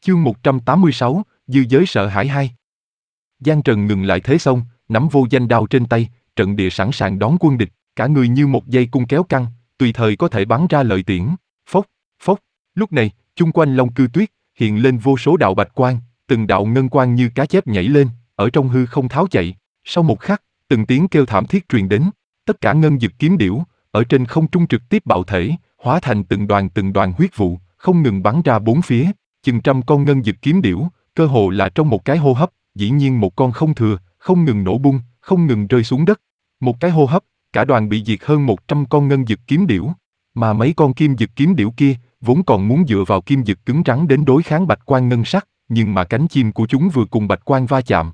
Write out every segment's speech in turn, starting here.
Chương 186, dư giới sợ hãi 2. Giang Trần ngừng lại thế xong, nắm vô danh đao trên tay, trận địa sẵn sàng đón quân địch, cả người như một dây cung kéo căng, tùy thời có thể bắn ra lợi tiễn. Phốc, phốc. Lúc này, chung quanh Long Cư Tuyết hiện lên vô số đạo bạch quang, từng đạo ngân quang như cá chép nhảy lên, ở trong hư không tháo chạy. Sau một khắc, từng tiếng kêu thảm thiết truyền đến, tất cả ngân dực kiếm điểu ở trên không trung trực tiếp bạo thể, hóa thành từng đoàn huyết vụ, không ngừng bắn ra bốn phía. Chừng trăm con ngân dực kiếm điểu, cơ hồ là trong một cái hô hấp, dĩ nhiên một con không thừa, không ngừng nổ bung, không ngừng rơi xuống đất. Một cái hô hấp, cả đoàn bị diệt hơn 100 con ngân dực kiếm điểu. Mà mấy con kim dực kiếm điểu kia, vốn còn muốn dựa vào kim dực cứng rắn đến đối kháng bạch quan ngân sắc, nhưng mà cánh chim của chúng vừa cùng bạch quan va chạm,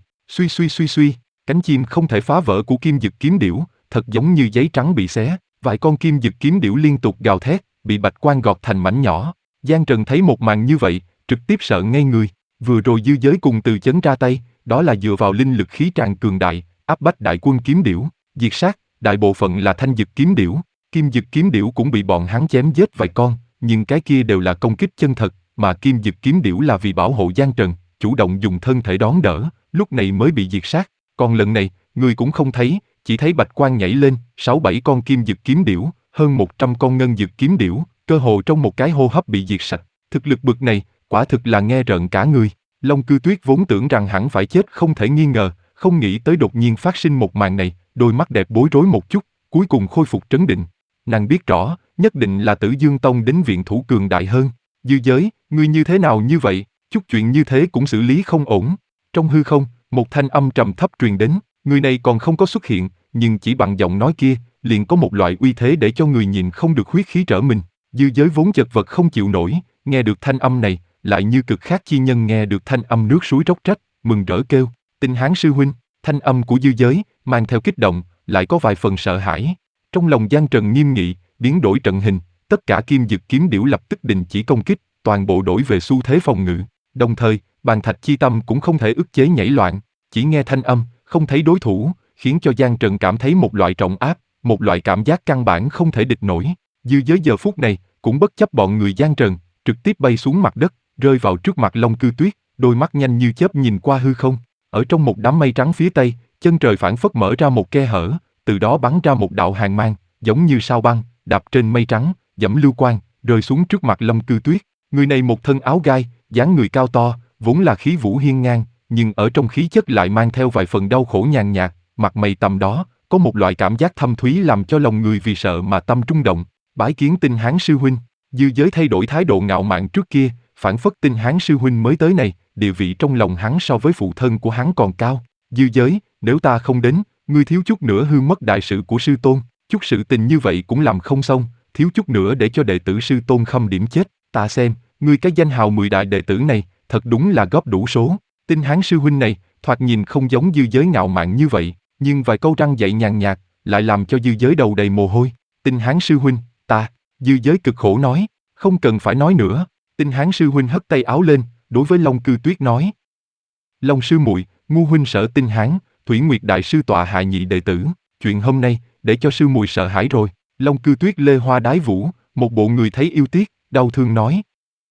suy, cánh chim không thể phá vỡ của kim dực kiếm điểu, thật giống như giấy trắng bị xé. Vài con kim dực kiếm điểu liên tục gào thét, bị bạch quan gọt thành mảnh nhỏ. Giang Trần thấy một màn như vậy, trực tiếp sợ ngây người. Vừa rồi dư giới cùng Từ Chấn ra tay, đó là dựa vào linh lực khí tràn cường đại, áp bách đại quân kiếm điểu, diệt sát, đại bộ phận là thanh dực kiếm điểu. Kim dực kiếm điểu cũng bị bọn hắn chém giết vài con, nhưng cái kia đều là công kích chân thật, mà kim dực kiếm điểu là vì bảo hộ Giang Trần, chủ động dùng thân thể đón đỡ, lúc này mới bị diệt sát. Còn lần này, người cũng không thấy, chỉ thấy bạch quang nhảy lên, 6-7 con kim dực kiếm điểu, hơn 100 con ngân dực kiếm điểu, cơ hồ trong một cái hô hấp bị diệt sạch. Thực lực bực này, quả thực là nghe rợn cả người. Long Cư Tuyết vốn tưởng rằng hẳn phải chết không thể nghi ngờ, không nghĩ tới đột nhiên phát sinh một màn này, đôi mắt đẹp bối rối một chút, cuối cùng khôi phục trấn định. Nàng biết rõ, nhất định là Tử Dương Tông đến viện thủ cường đại hơn. Dư giới, ngươi như thế nào như vậy, chút chuyện như thế cũng xử lý không ổn. Trong hư không, một thanh âm trầm thấp truyền đến, người này còn không có xuất hiện, nhưng chỉ bằng giọng nói kia, liền có một loại uy thế để cho người nhìn không được huyết khí trở mình. Dư giới vốn chật vật không chịu nổi, nghe được thanh âm này, lại như cực khác chi nhân nghe được thanh âm nước suối róc rách, mừng rỡ kêu, Tinh Hán sư huynh. Thanh âm của dư giới, mang theo kích động, lại có vài phần sợ hãi. Trong lòng Giang Trần nghiêm nghị, biến đổi trận hình, tất cả kim dực kiếm điểu lập tức đình chỉ công kích, toàn bộ đổi về xu thế phòng ngự. Đồng thời, bàn thạch chi tâm cũng không thể ức chế nhảy loạn, chỉ nghe thanh âm, không thấy đối thủ, khiến cho Giang Trần cảm thấy một loại trọng áp, một loại cảm giác căn bản không thể địch nổi. Dư giới giờ phút này, cũng bất chấp bọn người Giang Trần, trực tiếp bay xuống mặt đất, rơi vào trước mặt Long Cư Tuyết, đôi mắt nhanh như chớp nhìn qua hư không. Ở trong một đám mây trắng phía tây, chân trời phảng phất mở ra một khe hở, từ đó bắn ra một đạo hàn mang, giống như sao băng, đạp trên mây trắng, dẫm lưu quang, rơi xuống trước mặt Long Cư Tuyết. Người này một thân áo gai, dáng người cao to, vốn là khí vũ hiên ngang, nhưng ở trong khí chất lại mang theo vài phần đau khổ nhàn nhạt, mặt mày tầm đó, có một loại cảm giác thâm thúy làm cho lòng người vì sợ mà tâm trung động. Bái kiến Tinh Hán sư huynh. Dư giới thay đổi thái độ ngạo mạn trước kia, phảng phất Tinh Hán sư huynh mới tới này, địa vị trong lòng hắn so với phụ thân của hắn còn cao. Dư giới, nếu ta không đến, ngươi thiếu chút nữa hư mất đại sự của sư tôn, chút sự tình như vậy cũng làm không xong, thiếu chút nữa để cho đệ tử sư tôn khâm điểm chết. Ta xem, ngươi cái danh hào 10 đại đệ tử này, thật đúng là góp đủ số. Tinh Hán sư huynh này, thoạt nhìn không giống dư giới ngạo mạn như vậy, nhưng vài câu răng dạy nhàn nhạt, lại làm cho dư giới đầu đầy mồ hôi. Tinh Hán sư huynh, dư giới cực khổ nói, không cần phải nói nữa. Tinh Hán sư huynh hất tay áo lên, đối với Long Cư Tuyết nói. Long sư muội, ngu huynh sợ Tinh Hán, Thủy Nguyệt đại sư tọa hạ nhị đệ tử, chuyện hôm nay, để cho sư muội sợ hãi rồi. Long Cư Tuyết lê hoa đái vũ, một bộ người thấy yêu tiếc, đau thương nói.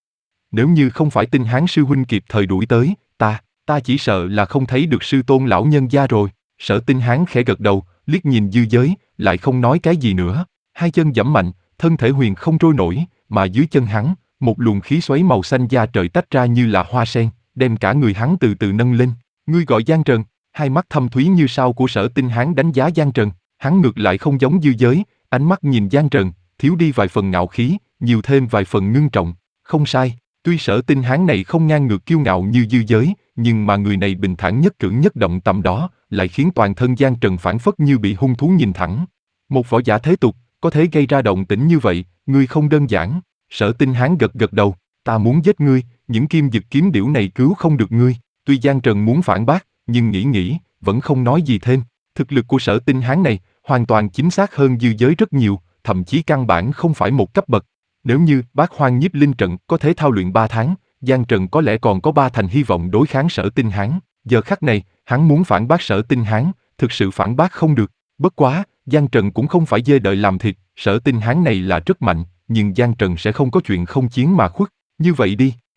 Nếu như không phải Tinh Hán sư huynh kịp thời đuổi tới, ta chỉ sợ là không thấy được sư tôn lão nhân gia rồi. Sở Tinh Hán khẽ gật đầu, liếc nhìn dư giới, lại không nói cái gì nữa. Hai chân giẫm mạnh, thân thể huyền không trôi nổi, mà dưới chân hắn, một luồng khí xoáy màu xanh da trời tách ra như là hoa sen, đem cả người hắn từ từ nâng lên. Ngươi gọi Giang Trần? Hai mắt thâm thúy như sao của Sở Tinh Hán đánh giá Giang Trần, hắn ngược lại không giống dư giới, ánh mắt nhìn Giang Trần, thiếu đi vài phần ngạo khí, nhiều thêm vài phần ngưng trọng. Không sai, tuy Sở Tinh Hán này không ngang ngược kiêu ngạo như dư giới, nhưng mà người này bình thản nhất cử nhất động tầm đó, lại khiến toàn thân Giang Trần phảng phất như bị hung thú nhìn thẳng. Một võ giả thế tục, có thể gây ra động tĩnh như vậy, ngươi không đơn giản. Sở Tinh Hán gật gật đầu, ta muốn giết ngươi, những kim dực kiếm điểu này cứu không được ngươi. Tuy Giang Trần muốn phản bác, nhưng nghĩ, vẫn không nói gì thêm. Thực lực của Sở Tinh Hán này, hoàn toàn chính xác hơn dư giới rất nhiều, thậm chí căn bản không phải một cấp bậc. Nếu như Bát Hoang Nhiếp Linh Trận có thể thao luyện 3 tháng, Giang Trần có lẽ còn có 3 thành hy vọng đối kháng Sở Tinh Hán. Giờ khắc này, hắn muốn phản bác Sở Tinh Hán, thực sự phản bác không được. Bất quá, Giang Trần cũng không phải dê đợi làm thịt, Sở Tinh Hán này là rất mạnh, nhưng Giang Trần sẽ không có chuyện không chiến mà khuất. Như vậy đi,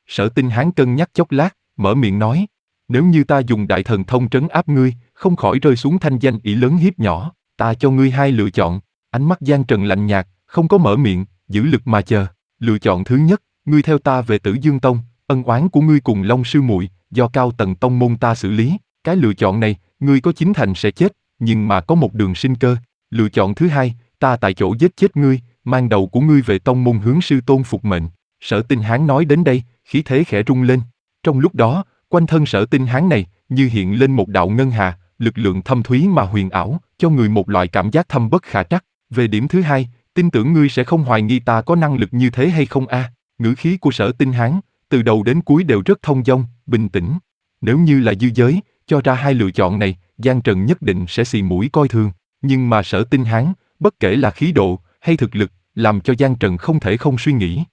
Sở Tinh Hán cân nhắc chốc lát, mở miệng nói, nếu như ta dùng đại thần thông trấn áp ngươi, không khỏi rơi xuống thanh danh ỷ lớn hiếp nhỏ, ta cho ngươi hai lựa chọn. Ánh mắt Giang Trần lạnh nhạt, không có mở miệng, giữ lực mà chờ. Lựa chọn thứ nhất, ngươi theo ta về Tử Dương Tông, ân oán của ngươi cùng Long sư muội do cao tầng tông môn ta xử lý. Cái lựa chọn này, ngươi có chín thành sẽ chết, nhưng mà có một đường sinh cơ. Lựa chọn thứ hai, ta tại chỗ giết chết ngươi, mang đầu của ngươi về tông môn hướng sư tôn phục mệnh. Sở Tinh Hán nói đến đây, khí thế khẽ rung lên. Trong lúc đó, quanh thân Sở Tinh Hán này như hiện lên một đạo ngân hà, lực lượng thâm thúy mà huyền ảo, cho người một loại cảm giác thâm bất khả trắc. Về điểm thứ hai, tin tưởng ngươi sẽ không hoài nghi ta có năng lực như thế hay không a? Ngữ khí của Sở Tinh Hán từ đầu đến cuối đều rất thông dong, bình tĩnh. Nếu như là dư giới, cho ra hai lựa chọn này, Giang Trần nhất định sẽ xì mũi coi thường. Nhưng mà Sở Tinh Hán, bất kể là khí độ hay thực lực, làm cho Giang Trần không thể không suy nghĩ.